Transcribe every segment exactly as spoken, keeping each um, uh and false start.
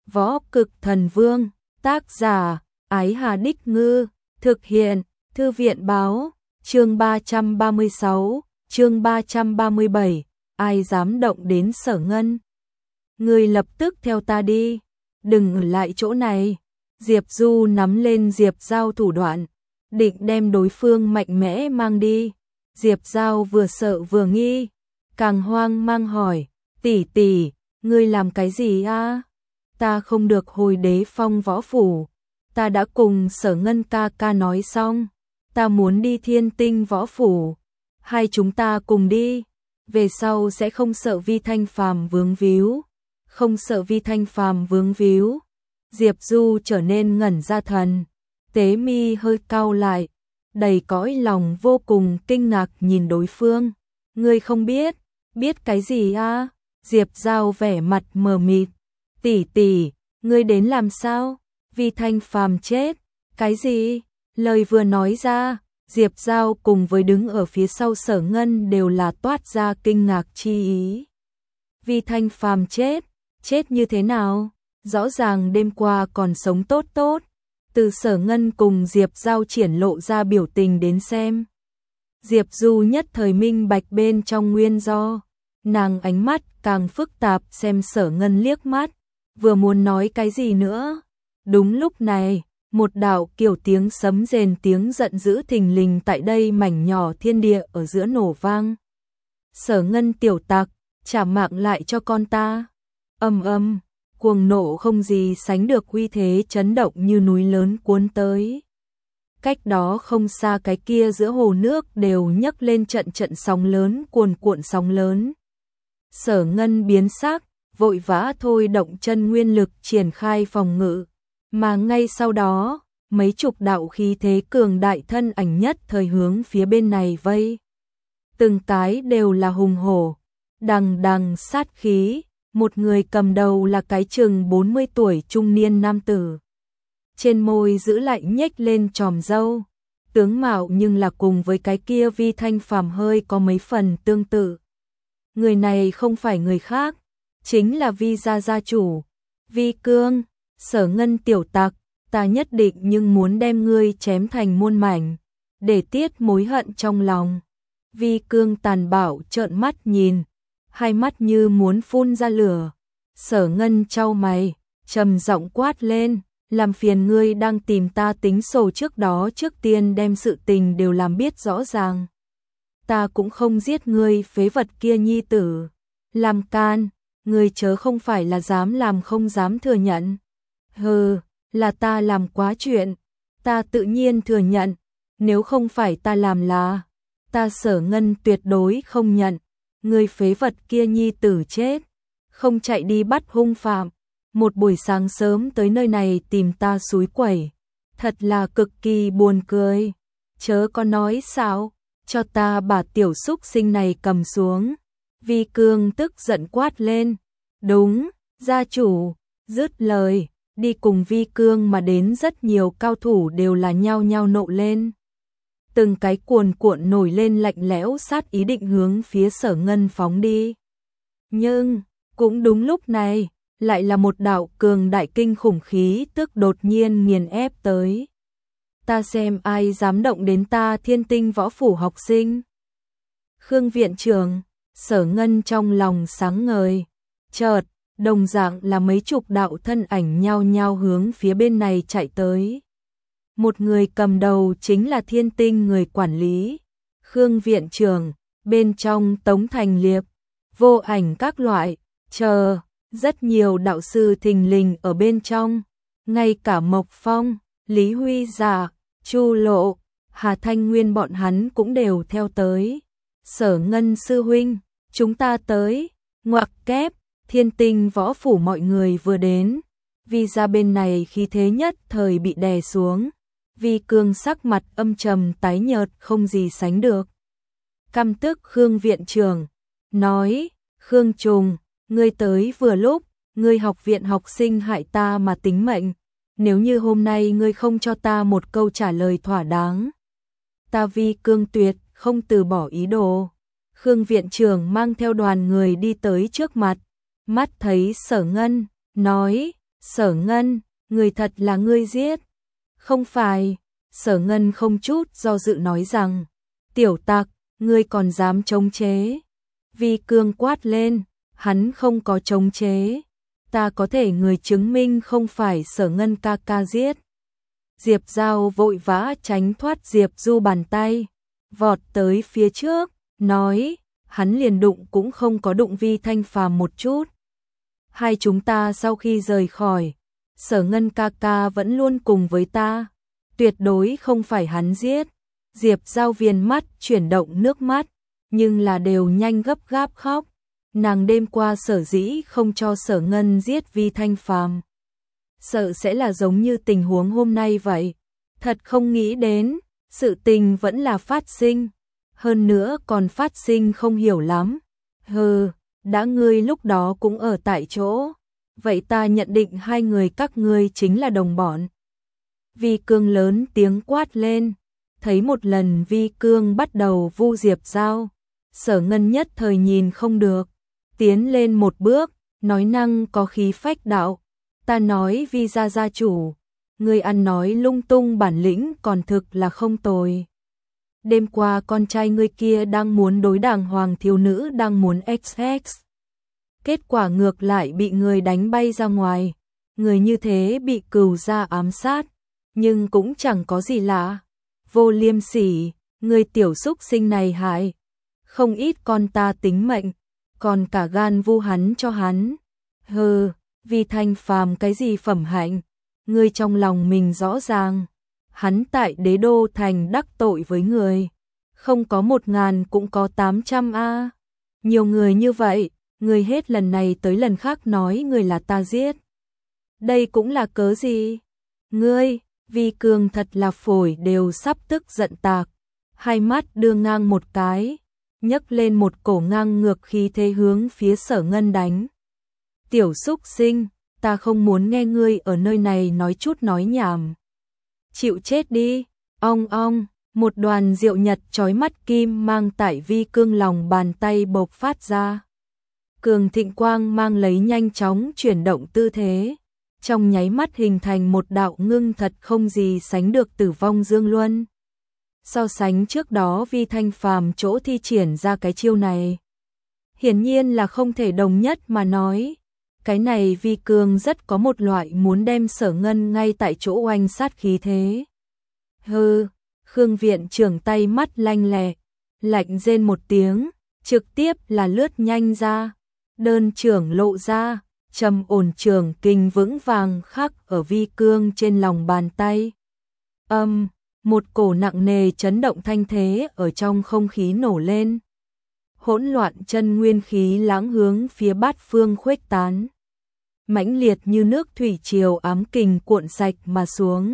Võ Cực Thần Vương, tác giả, Ái Hà Đích Ngư, thực hiện, Thư viện Báo, chương ba trăm ba mươi sáu, chương ba trăm ba mươi bảy, ai dám động đến Sở Ngân. Người lập tức theo ta đi, đừng ở lại chỗ này. Diệp Du nắm lên Diệp Giao thủ đoạn, định đem đối phương mạnh mẽ mang đi. Diệp Giao vừa sợ vừa nghi, càng hoang mang hỏi, tỷ tỷ, ngươi làm cái gì a? Ta không được hồi Đế Phong võ phủ, ta đã cùng Sở Ngân ca ca nói xong, ta muốn đi Thiên Tinh võ phủ, hai chúng ta cùng đi, về sau sẽ không sợ Vi Thanh Phàm vướng víu, không sợ Vi Thanh Phàm vướng víu. Diệp Du trở nên ngẩn ra thần, tế mi hơi cau lại, đầy cõi lòng vô cùng kinh ngạc nhìn đối phương. Ngươi không biết, biết cái gì a? Diệp Giao vẻ mặt mờ mịt, tỷ tỷ, ngươi đến làm sao? Vi Thanh Phàm chết, cái gì? Lời vừa nói ra, Diệp Giao cùng với đứng ở phía sau Sở Ngân đều là toát ra kinh ngạc chi ý. Vi Thanh Phàm chết, chết như thế nào? Rõ ràng đêm qua còn sống tốt tốt. Từ Sở Ngân cùng Diệp Giao triển lộ ra biểu tình đến xem, Diệp Du nhất thời minh bạch bên trong nguyên do. Nàng ánh mắt càng phức tạp xem Sở Ngân liếc mắt, vừa muốn nói cái gì nữa. Đúng lúc này, một đạo kiểu tiếng sấm rền tiếng giận dữ thình lình tại đây mảnh nhỏ thiên địa ở giữa nổ vang. Sở Ngân tiểu tặc, trả mạng lại cho con ta. Âm âm, cuồng nộ không gì sánh được uy thế chấn động như núi lớn cuốn tới. Cách đó không xa cái kia giữa hồ nước đều nhấc lên trận trận sóng lớn cuồn cuộn sóng lớn. Sở Ngân biến sắc, vội vã thôi động chân nguyên lực triển khai phòng ngự, mà ngay sau đó, mấy chục đạo khí thế cường đại thân ảnh nhất thời hướng phía bên này vây. Từng cái đều là hùng hổ, đằng đằng sát khí, một người cầm đầu là cái chừng bốn mươi tuổi trung niên nam tử. Trên môi giữ lạnh nhếch lên tròm râu, tướng mạo nhưng là cùng với cái kia Vi Thanh Phàm hơi có mấy phần tương tự. Người này không phải người khác, chính là Vi gia gia chủ, Vi Cương. Sở Ngân tiểu tặc, ta nhất định nhưng muốn đem ngươi chém thành muôn mảnh, để tiết mối hận trong lòng. Vi Cương tàn bạo trợn mắt nhìn, hai mắt như muốn phun ra lửa. Sở Ngân chau mày, trầm giọng quát lên, làm phiền ngươi đang tìm ta tính sổ trước đó trước tiên đem sự tình đều làm biết rõ ràng. Ta cũng không giết ngươi phế vật kia nhi tử. Làm can, ngươi chớ không phải là dám làm không dám thừa nhận. Hừ, là ta làm quá chuyện, ta tự nhiên thừa nhận, nếu không phải ta làm là, ta Sở Ngân tuyệt đối không nhận. Người phế vật kia nhi tử chết, không chạy đi bắt hung phạm, một buổi sáng sớm tới nơi này tìm ta xúi quẩy, thật là cực kỳ buồn cười. Chớ có nói sao, cho ta bà tiểu súc sinh này cầm xuống. Vi Cương tức giận quát lên, đúng, gia chủ. Dứt lời, đi cùng Vi Cương mà đến rất nhiều cao thủ đều là nhao nhao nộ lên. Từng cái cuồn cuộn nổi lên lạnh lẽo sát ý định hướng phía Sở Ngân phóng đi. Nhưng, cũng đúng lúc này, lại là một đạo cường đại kinh khủng khí tức đột nhiên nghiền ép tới. Ta xem ai dám động đến ta Thiên Tinh võ phủ học sinh. Khương viện trưởng, Sở Ngân trong lòng sáng ngời, chợt, đồng dạng là mấy chục đạo thân ảnh nhao nhao hướng phía bên này chạy tới. Một người cầm đầu chính là Thiên Tinh người quản lý, Khương viện trưởng, bên trong Tống Thành Liệp, Vô Ảnh các loại, chờ, rất nhiều đạo sư thình lình ở bên trong, ngay cả Mộc Phong, Lý Huy Giả, Chu Lộ, Hà Thanh Nguyên bọn hắn cũng đều theo tới. Sở Ngân sư huynh, chúng ta tới, ngoặc kép, Thiên Tinh võ phủ mọi người vừa đến, Vi gia bên này khí thế nhất thời bị đè xuống. Vi Cương sắc mặt âm trầm tái nhợt không gì sánh được. Căm tức Khương viện trưởng, nói, Khương Trùng, ngươi tới vừa lúc, ngươi học viện học sinh hại ta mà tính mệnh, nếu như hôm nay ngươi không cho ta một câu trả lời thỏa đáng, ta Vi Cương tuyệt không từ bỏ ý đồ. Khương viện trưởng mang theo đoàn người đi tới trước mặt, mắt thấy Sở Ngân, nói, Sở Ngân, người thật là ngươi giết. Không phải, Sở Ngân không chút do dự nói rằng, tiểu tặc, ngươi còn dám chống chế. Vi Cương quát lên, hắn không có chống chế. Ta có thể người chứng minh không phải Sở Ngân ca ca giết. Diệp Giao vội vã tránh thoát Diệp Du bàn tay, vọt tới phía trước, nói, hắn liền đụng cũng không có đụng Vi Thanh Phàm một chút. Hai chúng ta sau khi rời khỏi, Sở Ngân ca ca vẫn luôn cùng với ta, tuyệt đối không phải hắn giết. Diệp Giao viền mắt chuyển động nước mắt, nhưng là đều nhanh gấp gáp khóc. Nàng đêm qua sở dĩ không cho Sở Ngân giết Vi Thanh Phàm, sợ sẽ là giống như tình huống hôm nay vậy. Thật không nghĩ đến, sự tình vẫn là phát sinh, hơn nữa còn phát sinh không hiểu lắm. Hừ, đã ngươi lúc đó cũng ở tại chỗ, vậy ta nhận định hai người các ngươi chính là đồng bọn. Vi Cương lớn tiếng quát lên, thấy một lần Vi Cương bắt đầu vu Diệp Giao, Sở Ngân nhất thời nhìn không được, tiến lên một bước, nói năng có khí phách đạo, ta nói Vi gia gia chủ, ngươi ăn nói lung tung bản lĩnh còn thực là không tồi. Đêm qua con trai ngươi kia đang muốn đối đảng hoàng thiếu nữ đang muốn ích ích. Kết quả ngược lại bị người đánh bay ra ngoài, người như thế bị cừu gia ám sát, nhưng cũng chẳng có gì lạ. Vô liêm sỉ, người tiểu xúc sinh này hại không ít con ta tính mệnh, còn cả gan vu hắn cho hắn. Hừ, Vi Thanh Phàm cái gì phẩm hạnh, ngươi trong lòng mình rõ ràng. Hắn tại Đế Đô thành đắc tội với người, không có một ngàn cũng có tám trăm a. Nhiều người như vậy, người hết lần này tới lần khác nói người là ta giết. Đây cũng là cớ gì? Ngươi, Vi Cương thật là phổi đều sắp tức giận tạc, hai mắt đưa ngang một cái, nhấc lên một cổ ngang ngược khí thế hướng phía Sở Ngân đánh. Tiểu xúc sinh, ta không muốn nghe ngươi ở nơi này nói chút nói nhảm. Chịu chết đi, ong ong, một đoàn diệu nhật chói mắt kim mang tại Vi Cương lòng bàn tay bộc phát ra. Cường thịnh quang mang lấy nhanh chóng chuyển động tư thế, trong nháy mắt hình thành một đạo ngưng thật không gì sánh được tử vong dương luân. So sánh trước đó Vi Thanh Phàm chỗ thi triển ra cái chiêu này, hiển nhiên là không thể đồng nhất mà nói. Cái này Vi Cương rất có một loại muốn đem Sở Ngân ngay tại chỗ oanh sát khí thế. Hừ, Khương viện trưởng tay mắt lanh lẹ, lạnh rên một tiếng, trực tiếp là lướt nhanh ra, đơn trưởng lộ ra, trầm ổn trường kình vững vàng khắc ở Vi Cương trên lòng bàn tay. Âm, um, một cổ nặng nề chấn động thanh thế ở trong không khí nổ lên. Hỗn loạn chân nguyên khí lãng hướng phía bát phương khuếch tán, mãnh liệt như nước thủy triều ám kình cuộn sạch mà xuống.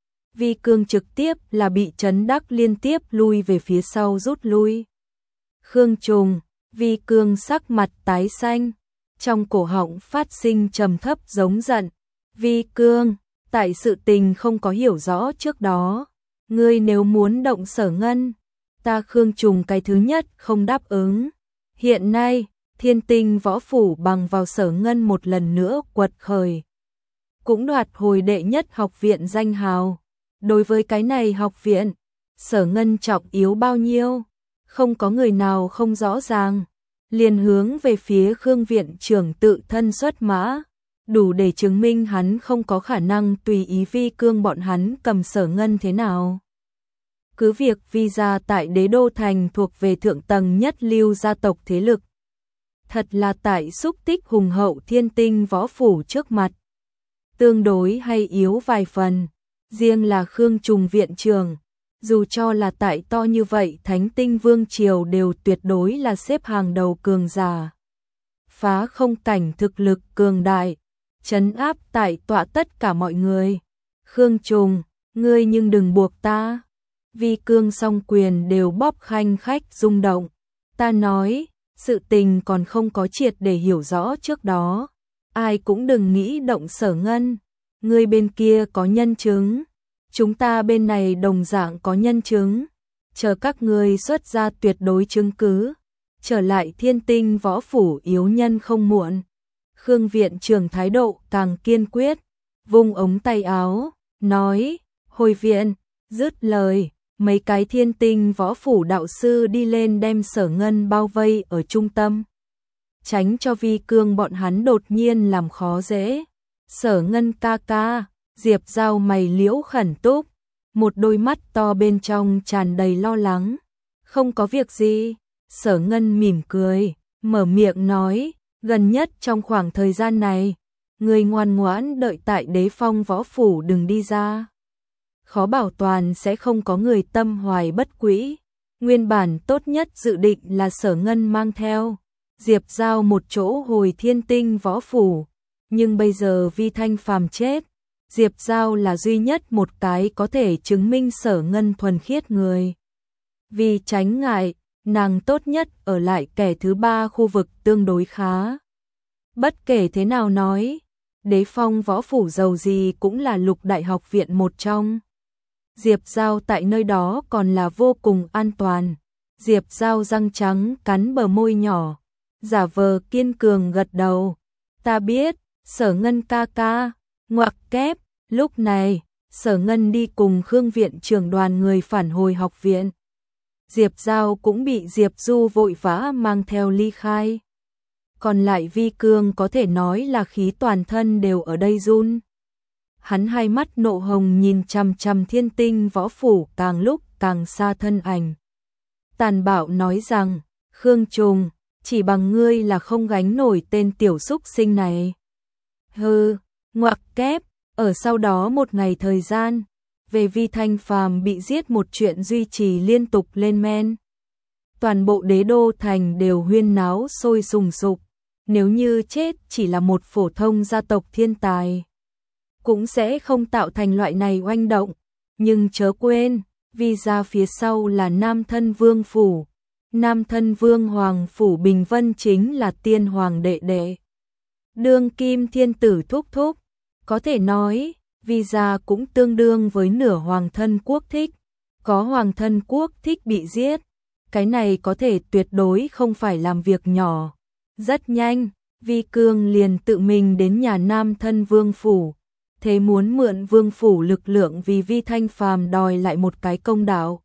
Vi Cương trực tiếp là bị chấn đắc liên tiếp lui về phía sau rút lui. Khương Trùng, Vi Cương sắc mặt tái xanh, trong cổ họng phát sinh trầm thấp giống giận. Vi Cương, tại sự tình không có hiểu rõ trước đó, ngươi nếu muốn động Sở Ngân, ta Khương Trùng cái thứ nhất không đáp ứng. Hiện nay, Thiên Tinh võ phủ bằng vào Sở Ngân một lần nữa quật khởi, cũng đoạt hồi đệ nhất học viện danh hào. Đối với cái này học viện, Sở Ngân trọng yếu bao nhiêu, không có người nào không rõ ràng. Liền hướng về phía Khương viện trưởng tự thân xuất mã, đủ để chứng minh hắn không có khả năng tùy ý Vi Cương bọn hắn cầm Sở Ngân thế nào. Cứ việc Vi gia tại Đế Đô thành thuộc về thượng tầng nhất lưu gia tộc thế lực, thật là tại xúc tích hùng hậu Thiên Tinh võ phủ trước mặt, tương đối hay yếu vài phần. Riêng là Khương Trùng viện trưởng, dù cho là tại to như vậy Thánh Tinh Vương Triều đều tuyệt đối là xếp hàng đầu cường giả. Phá không cảnh thực lực cường đại, trấn áp tại tọa tất cả mọi người. Khương Trùng, ngươi nhưng đừng buộc ta. Vi Cương song quyền đều bóp khanh khách rung động. Ta nói, sự tình còn không có triệt để hiểu rõ trước đó, ai cũng đừng nghĩ động Sở Ngân. Ngươi bên kia có nhân chứng, chúng ta bên này đồng dạng có nhân chứng, chờ các ngươi xuất ra tuyệt đối chứng cứ, trở lại Thiên Tinh võ phủ yếu nhân không muộn. Khương viện trưởng thái độ càng kiên quyết, vung ống tay áo, nói, hồi viện, dứt lời, mấy cái thiên tinh võ phủ đạo sư đi lên đem Sở Ngân bao vây ở trung tâm. Tránh cho Vi Cương bọn hắn đột nhiên làm khó dễ. Sở Ngân ca ca, Diệp Giao mày liễu khẩn túc, một đôi mắt to bên trong tràn đầy lo lắng. Không có việc gì, Sở Ngân mỉm cười, mở miệng nói, gần nhất trong khoảng thời gian này, người ngoan ngoãn đợi tại Đế Phong võ phủ đừng đi ra. Khó bảo toàn sẽ không có người tâm hoài bất quý. Nguyên bản tốt nhất dự định là Sở Ngân mang theo Diệp Giao một chỗ hồi thiên tinh võ phủ, nhưng bây giờ Vi Thanh Phàm chết, Diệp Giao là duy nhất một cái có thể chứng minh Sở Ngân thuần khiết người. Vì tránh ngại, nàng tốt nhất ở lại kẻ thứ ba khu vực tương đối khá. Bất kể thế nào nói, Đế Phong võ phủ giàu gì cũng là lục đại học viện một trong. Diệp Giao tại nơi đó còn là vô cùng an toàn. Diệp Giao răng trắng cắn bờ môi nhỏ, giả vờ kiên cường gật đầu. Ta biết, Sở Ngân ca ca, ngoặc kép. Lúc này, Sở Ngân đi cùng Khương viện trưởng đoàn người phản hồi học viện. Diệp Giao cũng bị Diệp Du vội vã mang theo ly khai. Còn lại Vi Cương có thể nói là khí toàn thân đều ở đây run. Hắn hai mắt nộ hồng nhìn chằm chằm thiên tinh võ phủ càng lúc càng xa thân ảnh. Tàn bạo nói rằng, Khương Trùng, chỉ bằng ngươi là không gánh nổi tên tiểu xúc sinh này. Hừ, ngoặc kép, ở sau đó một ngày thời gian, về Vi Thanh Phàm bị giết một chuyện duy trì liên tục lên men. Toàn bộ đế đô thành đều huyên náo sôi sùng sục, nếu như chết chỉ là một phổ thông gia tộc thiên tài, cũng sẽ không tạo thành loại này oanh động, nhưng chớ quên, vì ra phía sau là Nam Thân Vương phủ. Nam Thân Vương Hoàng phủ Bình Vân chính là tiên hoàng đệ đệ, đương kim thiên tử thúc thúc, có thể nói, vì ra cũng tương đương với nửa hoàng thân quốc thích, có hoàng thân quốc thích bị giết, cái này có thể tuyệt đối không phải làm việc nhỏ. Rất nhanh, Vi Cương liền tự mình đến nhà Nam Thân Vương phủ, thế muốn mượn vương phủ lực lượng vì Vi Thanh Phàm đòi lại một cái công đạo.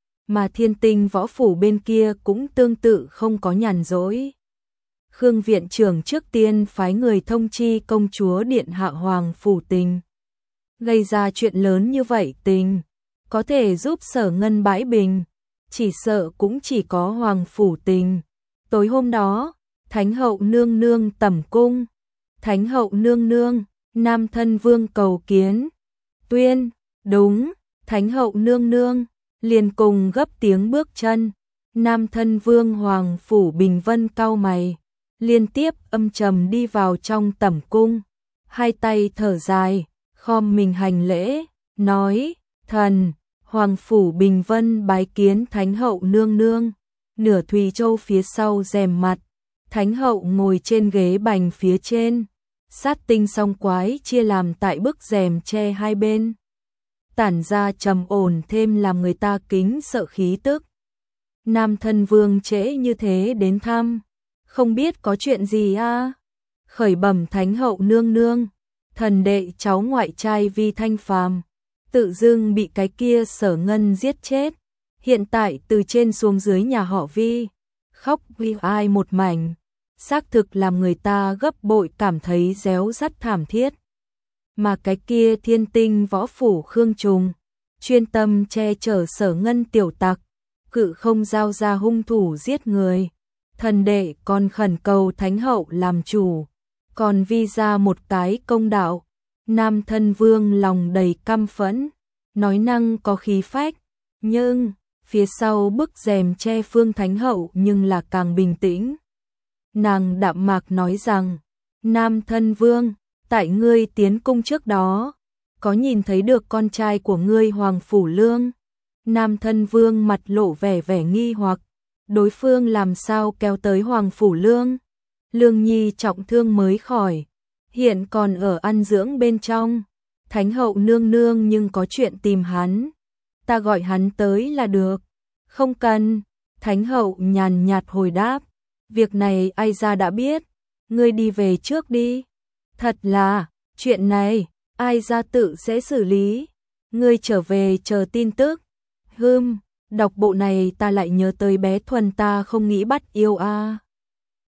Mà thiên tinh võ phủ bên kia cũng tương tự không có nhàn rỗi. Khương viện trưởng trước tiên phái người thông chi công chúa điện hạ Hoàng phủ Tình. Gây ra chuyện lớn như vậy Tình, có thể giúp Sở Ngân bãi bình, chỉ sợ cũng chỉ có Hoàng phủ Tình. Tối hôm đó, Thánh hậu nương nương tẩm cung. Thánh hậu nương nương, Nam Thân Vương cầu kiến. Tuyên, đúng, Thánh hậu nương nương, liền cùng gấp tiếng bước chân. Nam Thân Vương Hoàng phủ Bình Vân cau mày, liên tiếp âm trầm đi vào trong tẩm cung, hai tay thở dài, khom mình hành lễ, nói, thần, Hoàng phủ Bình Vân bái kiến Thánh hậu nương nương. Nửa Thùy Châu phía sau rèm mặt, Thánh hậu ngồi trên ghế bành phía trên, sát tinh song quái chia làm tại bức rèm che hai bên, tản ra trầm ổn thêm làm người ta kính sợ khí tức. Nam Thân Vương trễ như thế đến thăm, không biết có chuyện gì a? À? Khởi bẩm Thánh hậu nương nương, thần đệ cháu ngoại trai Vi Thanh Phàm tự dưng bị cái kia Sở Ngân giết chết, hiện tại từ trên xuống dưới nhà họ Vi, khóc vì ai một mảnh, xác thực làm người ta gấp bội cảm thấy réo rắt thảm thiết. Mà cái kia thiên tinh võ phủ Khương Trùng, chuyên tâm che chở Sở Ngân tiểu tặc, cự không giao ra hung thủ giết người. Thần đệ còn khẩn cầu Thánh hậu làm chủ, còn Vi ra một cái công đạo. Nam Thân Vương lòng đầy căm phẫn, nói năng có khí phách, nhưng phía sau bức rèm che Phương Thánh hậu nhưng là càng bình tĩnh. Nàng đạm mạc nói rằng, Nam Thân Vương, tại ngươi tiến cung trước đó, có nhìn thấy được con trai của ngươi Hoàng phủ Lương? Nam Thân Vương mặt lộ vẻ vẻ nghi hoặc, đối phương làm sao kéo tới Hoàng phủ Lương? Lương Nhi trọng thương mới khỏi, hiện còn ở ăn dưỡng bên trong. Thánh hậu nương nương nhưng có chuyện tìm hắn, ta gọi hắn tới là được. Không cần, Thánh hậu nhàn nhạt hồi đáp, việc này ai ra đã biết, ngươi đi về trước đi. Thật là, chuyện này, ai ra tự sẽ xử lý. Ngươi trở về chờ tin tức. Hừm, đọc bộ này ta lại nhớ tới bé Thuần ta không nghĩ bắt yêu a. À.